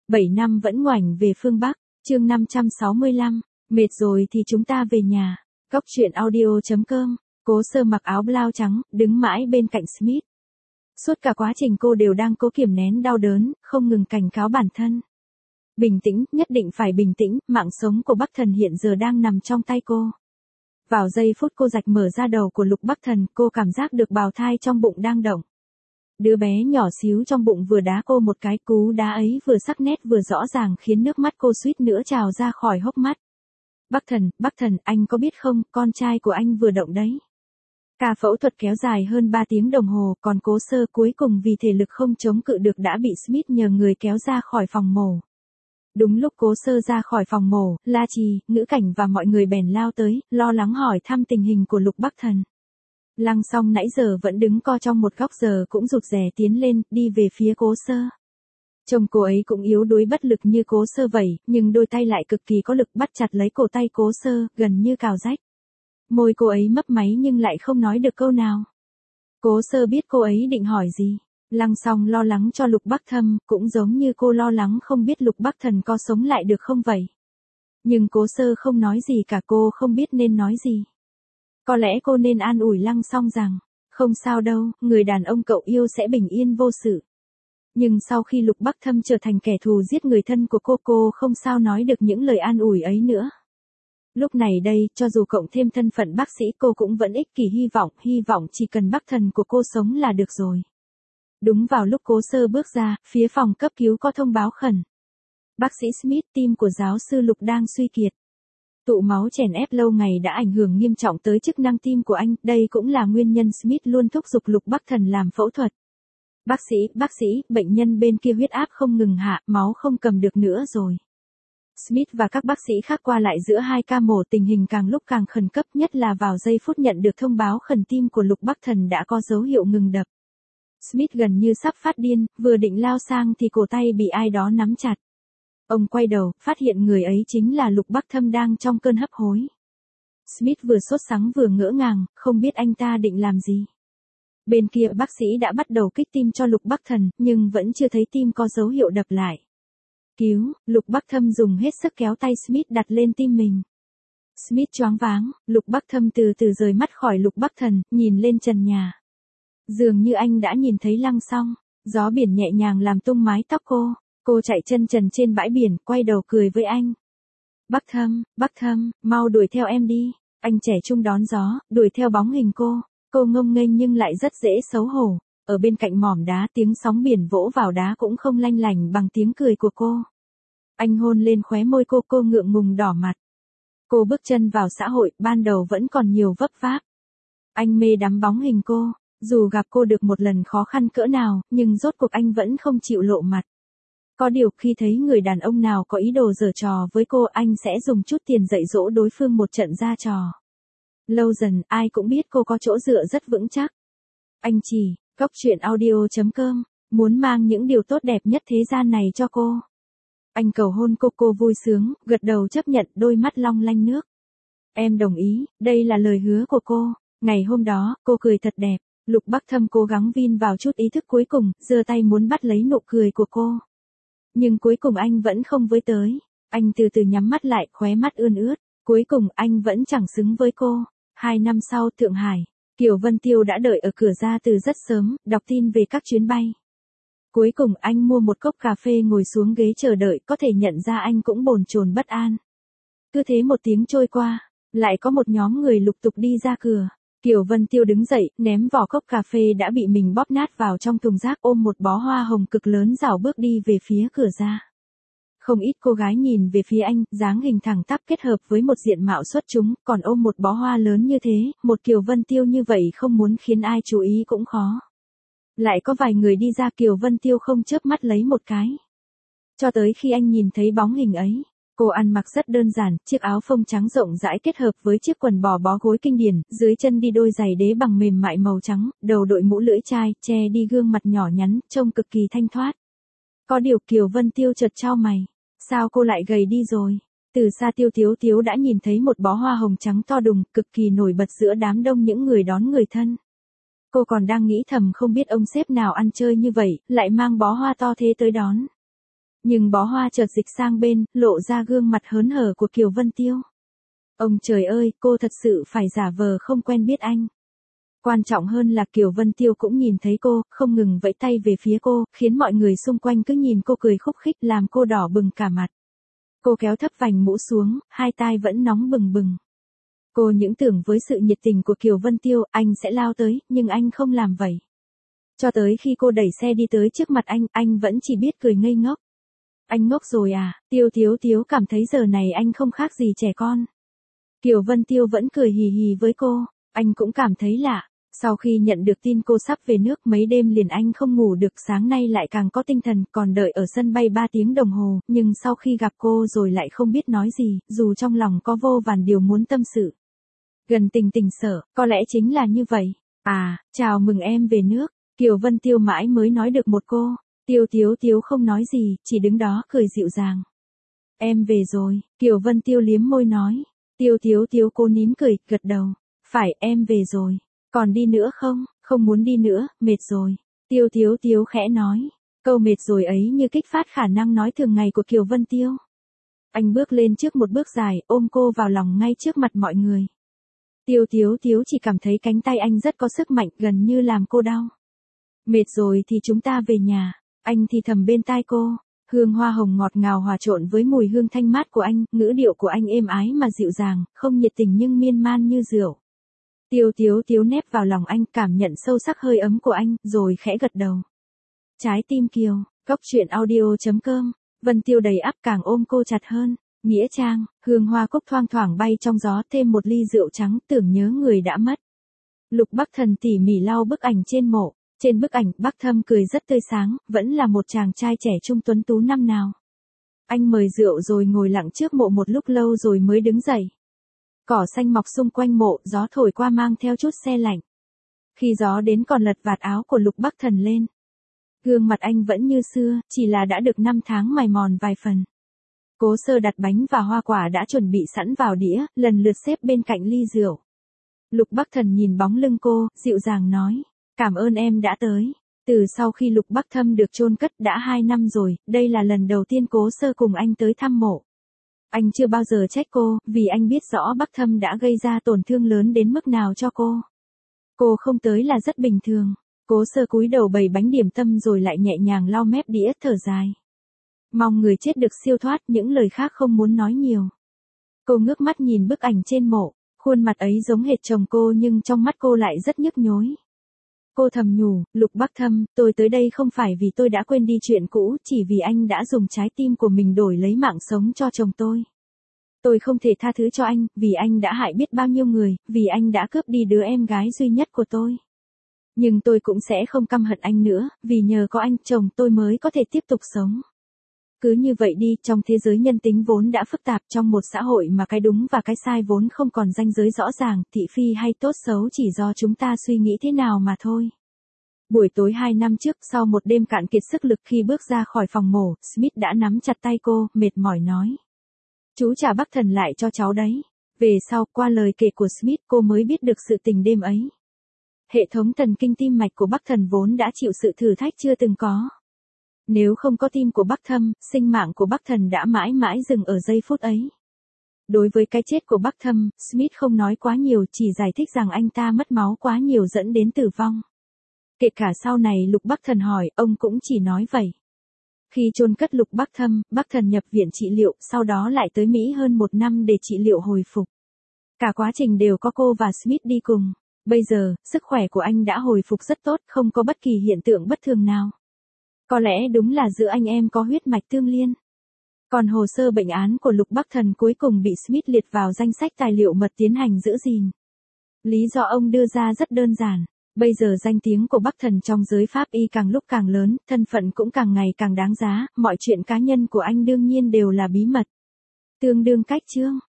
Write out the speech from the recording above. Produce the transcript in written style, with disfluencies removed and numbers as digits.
7 năm vẫn ngoảnh về phương Bắc, chương 565, mệt rồi thì chúng ta về nhà. Góc truyện audio.com, Cố Sơ mặc áo blau trắng, đứng mãi bên cạnh Smith. Suốt cả quá trình cô đều đang cố kiềm nén đau đớn, không ngừng cảnh cáo bản thân. Bình tĩnh, nhất định phải bình tĩnh, mạng sống của Bắc Thần hiện giờ đang nằm trong tay cô. Vào giây phút cô rạch mở ra đầu của Lục Bắc Thần, cô cảm giác được bào thai trong bụng đang động. Đứa bé nhỏ xíu trong bụng vừa đá cô một cái, cú đá ấy vừa sắc nét vừa rõ ràng khiến nước mắt cô suýt nữa trào ra khỏi hốc mắt. Bắc Thần, anh có biết không, con trai của anh vừa động đấy. Ca phẫu thuật kéo dài hơn 3 tiếng đồng hồ, còn Cố Sơ cuối cùng vì thể lực không chống cự được đã bị Smith nhờ người kéo ra khỏi phòng mổ. Đúng lúc Cố Sơ ra khỏi phòng mổ, La Trì, Ngữ Cảnh và mọi người bèn lao tới, lo lắng hỏi thăm tình hình của Lục Bắc Thần. Lăng Song nãy giờ vẫn đứng co trong một góc giờ cũng rụt rè tiến lên, đi về phía Cố Sơ. Chồng cô ấy cũng yếu đuối bất lực như Cố Sơ vậy, nhưng đôi tay lại cực kỳ có lực bắt chặt lấy cổ tay Cố Sơ, gần như cào rách. Môi cô ấy mấp máy nhưng lại không nói được câu nào. Cố Sơ biết cô ấy định hỏi gì. Lăng Song lo lắng cho Lục Bắc Thâm, cũng giống như cô lo lắng không biết Lục Bắc Thần có sống lại được không vậy. Nhưng Cố Sơ không nói gì cả, cô không biết nên nói gì. Có lẽ cô nên an ủi Lăng Song rằng, không sao đâu, người đàn ông cậu yêu sẽ bình yên vô sự. Nhưng sau khi Lục Bắc Thâm trở thành kẻ thù giết người thân của cô không sao nói được những lời an ủi ấy nữa. Lúc này đây, cho dù cộng thêm thân phận bác sĩ cô cũng vẫn ích kỷ hy vọng chỉ cần Bắc Thần của cô sống là được rồi. Đúng vào lúc Cố Sơ bước ra, phía phòng cấp cứu có thông báo khẩn. Bác sĩ Smith, tim của giáo sư Lục đang suy kiệt. Tụ máu chèn ép lâu ngày đã ảnh hưởng nghiêm trọng tới chức năng tim của anh, đây cũng là nguyên nhân Smith luôn thúc giục Lục Bắc Thần làm phẫu thuật. Bác sĩ, bệnh nhân bên kia huyết áp không ngừng hạ, máu không cầm được nữa rồi. Smith và các bác sĩ khác qua lại giữa hai ca mổ, tình hình càng lúc càng khẩn cấp, nhất là vào giây phút nhận được thông báo khẩn tim của Lục Bắc Thần đã có dấu hiệu ngừng đập. Smith gần như sắp phát điên, vừa định lao sang thì cổ tay bị ai đó nắm chặt. Ông quay đầu, phát hiện người ấy chính là Lục Bắc Thâm đang trong cơn hấp hối. Smith vừa sốt sắng vừa ngỡ ngàng, không biết anh ta định làm gì. Bên kia bác sĩ đã bắt đầu kích tim cho Lục Bắc Thần, nhưng vẫn chưa thấy tim có dấu hiệu đập lại. Cứu, Lục Bắc Thâm dùng hết sức kéo tay Smith đặt lên tim mình. Smith choáng váng, Lục Bắc Thâm từ từ rời mắt khỏi Lục Bắc Thần, nhìn lên trần nhà. Dường như anh đã nhìn thấy Lăng Song, gió biển nhẹ nhàng làm tung mái tóc cô chạy chân trần trên bãi biển, quay đầu cười với anh. Bắc Thâm, mau đuổi theo em đi, anh trẻ trung đón gió, đuổi theo bóng hình cô ngông nghênh nhưng lại rất dễ xấu hổ, ở bên cạnh mỏm đá tiếng sóng biển vỗ vào đá cũng không lanh lành bằng tiếng cười của cô. Anh hôn lên khóe môi cô ngượng ngùng đỏ mặt. Cô bước chân vào xã hội, ban đầu vẫn còn nhiều vấp váp. Anh mê đắm bóng hình cô. Dù gặp cô được một lần khó khăn cỡ nào, nhưng rốt cuộc anh vẫn không chịu lộ mặt. Có điều khi thấy người đàn ông nào có ý đồ giở trò với cô, anh sẽ dùng chút tiền dạy dỗ đối phương một trận ra trò. Lâu dần, ai cũng biết cô có chỗ dựa rất vững chắc. Anh chỉ, góc truyện audio.com, muốn mang những điều tốt đẹp nhất thế gian này cho cô. Anh cầu hôn cô vui sướng, gật đầu chấp nhận, đôi mắt long lanh nước. Em đồng ý, đây là lời hứa của cô. Ngày hôm đó, cô cười thật đẹp. Lục Bắc Thâm cố gắng vin vào chút ý thức cuối cùng, giơ tay muốn bắt lấy nụ cười của cô. Nhưng cuối cùng anh vẫn không với tới. Anh từ từ nhắm mắt lại, khóe mắt ươn ướt. Cuối cùng anh vẫn chẳng xứng với cô. 2 năm sau, Thượng Hải, Kiều Vân Tiêu đã đợi ở cửa ra từ rất sớm, đọc tin về các chuyến bay. Cuối cùng anh mua một cốc cà phê ngồi xuống ghế chờ đợi, có thể nhận ra anh cũng bồn chồn bất an. Cứ thế một tiếng trôi qua, lại có một nhóm người lục tục đi ra cửa. Kiều Vân Tiêu đứng dậy, ném vỏ cốc cà phê đã bị mình bóp nát vào trong thùng rác, ôm một bó hoa hồng cực lớn rảo bước đi về phía cửa ra. Không ít cô gái nhìn về phía anh, dáng hình thẳng tắp kết hợp với một diện mạo xuất chúng, còn ôm một bó hoa lớn như thế, một Kiều Vân Tiêu như vậy không muốn khiến ai chú ý cũng khó. Lại có vài người đi ra, Kiều Vân Tiêu không chớp mắt lấy một cái. Cho tới khi anh nhìn thấy bóng hình ấy. Cô ăn mặc rất đơn giản, chiếc áo phông trắng rộng rãi kết hợp với chiếc quần bò bó gối kinh điển, dưới chân đi đôi giày đế bằng mềm mại màu trắng, đầu đội mũ lưỡi chai, che đi gương mặt nhỏ nhắn, trông cực kỳ thanh thoát. Có điều Kiều Vân Tiêu chợt chau mày, sao cô lại gầy đi rồi? Từ xa Tiếu đã nhìn thấy một bó hoa hồng trắng to đùng, cực kỳ nổi bật giữa đám đông những người đón người thân. Cô còn đang nghĩ thầm không biết ông sếp nào ăn chơi như vậy, lại mang bó hoa to thế tới đón. Nhưng bó hoa chợt dịch sang bên, lộ ra gương mặt hớn hở của Kiều Vân Tiêu. Ông trời ơi, cô thật sự phải giả vờ không quen biết anh. Quan trọng hơn là Kiều Vân Tiêu cũng nhìn thấy cô, không ngừng vẫy tay về phía cô, khiến mọi người xung quanh cứ nhìn cô cười khúc khích làm cô đỏ bừng cả mặt. Cô kéo thấp vành mũ xuống, hai tai vẫn nóng bừng bừng. Cô những tưởng với sự nhiệt tình của Kiều Vân Tiêu, anh sẽ lao tới, nhưng anh không làm vậy. Cho tới khi cô đẩy xe đi tới trước mặt anh vẫn chỉ biết cười ngây ngốc. Anh ngốc rồi à, Tiêu Tiếu cảm thấy giờ này anh không khác gì trẻ con. Kiều Vân Tiêu vẫn cười hì hì với cô, anh cũng cảm thấy lạ. Sau khi nhận được tin cô sắp về nước mấy đêm liền anh không ngủ được, sáng nay lại càng có tinh thần, còn đợi ở sân bay 3 tiếng đồng hồ, nhưng sau khi gặp cô rồi lại không biết nói gì, dù trong lòng có vô vàn điều muốn tâm sự. Gần tình sở, có lẽ chính là như vậy. À, chào mừng em về nước. Kiều Vân Tiêu mãi mới nói được một cô. Tiêu Tiếu không nói gì, chỉ đứng đó cười dịu dàng. Em về rồi, Kiều Vân Tiêu liếm môi nói. Tiêu Tiếu cô nín cười, gật đầu. Phải, em về rồi. Còn đi nữa không? Không muốn đi nữa, mệt rồi. Tiêu Tiếu khẽ nói. Câu mệt rồi ấy như kích phát khả năng nói thường ngày của Kiều Vân Tiêu. Anh bước lên trước một bước dài, ôm cô vào lòng ngay trước mặt mọi người. Tiêu Tiếu chỉ cảm thấy cánh tay anh rất có sức mạnh, gần như làm cô đau. Mệt rồi thì chúng ta về nhà. Anh thì thầm bên tai cô. Hương hoa hồng ngọt ngào hòa trộn với mùi hương thanh mát của anh, ngữ điệu của anh êm ái mà dịu dàng, không nhiệt tình nhưng miên man như rượu. Tiêu Tiếu nép vào lòng anh, cảm nhận sâu sắc hơi ấm của anh, rồi khẽ gật đầu. Trái tim Kiều, Cốc truyện audio.com, Vân Tiêu đầy ắp càng ôm cô chặt hơn. Nghĩa trang, hương hoa cúc thoang thoảng bay trong gió, thêm một ly rượu trắng, tưởng nhớ người đã mất. Lục Bắc Thần tỉ mỉ lau bức ảnh trên mộ. Trên bức ảnh, Bắc Thâm cười rất tươi sáng, vẫn là một chàng trai trẻ trung tuấn tú năm nào. Anh mời rượu rồi ngồi lặng trước mộ một lúc lâu rồi mới đứng dậy. Cỏ xanh mọc xung quanh mộ, gió thổi qua mang theo chút se lạnh. Khi gió đến còn lật vạt áo của Lục Bắc Thần lên. Gương mặt anh vẫn như xưa, chỉ là đã được 5 tháng mài mòn vài phần. Cố Sơ đặt bánh và hoa quả đã chuẩn bị sẵn vào đĩa, lần lượt xếp bên cạnh ly rượu. Lục Bắc Thần nhìn bóng lưng cô, dịu dàng nói. Cảm ơn em đã tới. Từ sau khi Lục Bắc Thâm được chôn cất đã 2 năm rồi, đây là lần đầu tiên Cố Sơ cùng anh tới thăm mộ. Anh chưa bao giờ trách cô, vì anh biết rõ Bắc Thâm đã gây ra tổn thương lớn đến mức nào cho cô. Cô không tới là rất bình thường. Cố Sơ cúi đầu bày bánh điểm tâm rồi lại nhẹ nhàng lau mép đĩa, thở dài. Mong người chết được siêu thoát, những lời khác không muốn nói nhiều. Cô ngước mắt nhìn bức ảnh trên mộ, khuôn mặt ấy giống hệt chồng cô nhưng trong mắt cô lại rất nhức nhối. Cô thầm nhủ, Lục Bắc Thâm, tôi tới đây không phải vì tôi đã quên đi chuyện cũ, chỉ vì anh đã dùng trái tim của mình đổi lấy mạng sống cho chồng tôi. Tôi không thể tha thứ cho anh, vì anh đã hại biết bao nhiêu người, vì anh đã cướp đi đứa em gái duy nhất của tôi. Nhưng tôi cũng sẽ không căm hận anh nữa, vì nhờ có anh, chồng tôi mới có thể tiếp tục sống. Cứ như vậy đi, trong thế giới nhân tính vốn đã phức tạp, trong một xã hội mà cái đúng và cái sai vốn không còn ranh giới rõ ràng, thị phi hay tốt xấu chỉ do chúng ta suy nghĩ thế nào mà thôi. Buổi tối 2 năm trước, sau một đêm cạn kiệt sức lực khi bước ra khỏi phòng mổ, Smith đã nắm chặt tay cô, mệt mỏi nói. Chú trả Bắc Thần lại cho cháu đấy. Về sau, qua lời kể của Smith, cô mới biết được sự tình đêm ấy. Hệ thống thần kinh tim mạch của Bắc Thần vốn đã chịu sự thử thách chưa từng có. Nếu không có tim của Bắc Thâm, sinh mạng của Bắc Thần đã mãi mãi dừng ở giây phút ấy. Đối với cái chết của Bắc Thâm, Smith không nói quá nhiều, chỉ giải thích rằng anh ta mất máu quá nhiều dẫn đến tử vong. Kể cả sau này Lục Bắc Thần hỏi, ông cũng chỉ nói vậy. Khi chôn cất Lục Bắc Thâm, Bắc Thần nhập viện trị liệu, sau đó lại tới Mỹ hơn 1 năm để trị liệu hồi phục. Cả quá trình đều có cô và Smith đi cùng. Bây giờ, sức khỏe của anh đã hồi phục rất tốt, không có bất kỳ hiện tượng bất thường nào. Có lẽ đúng là giữa anh em có huyết mạch tương liên. Còn hồ sơ bệnh án của Lục Bắc Thần cuối cùng bị Smith liệt vào danh sách tài liệu mật tiến hành giữ gìn. Lý do ông đưa ra rất đơn giản. Bây giờ danh tiếng của Bắc Thần trong giới pháp y càng lúc càng lớn, thân phận cũng càng ngày càng đáng giá, mọi chuyện cá nhân của anh đương nhiên đều là bí mật. Tương đương cách chương.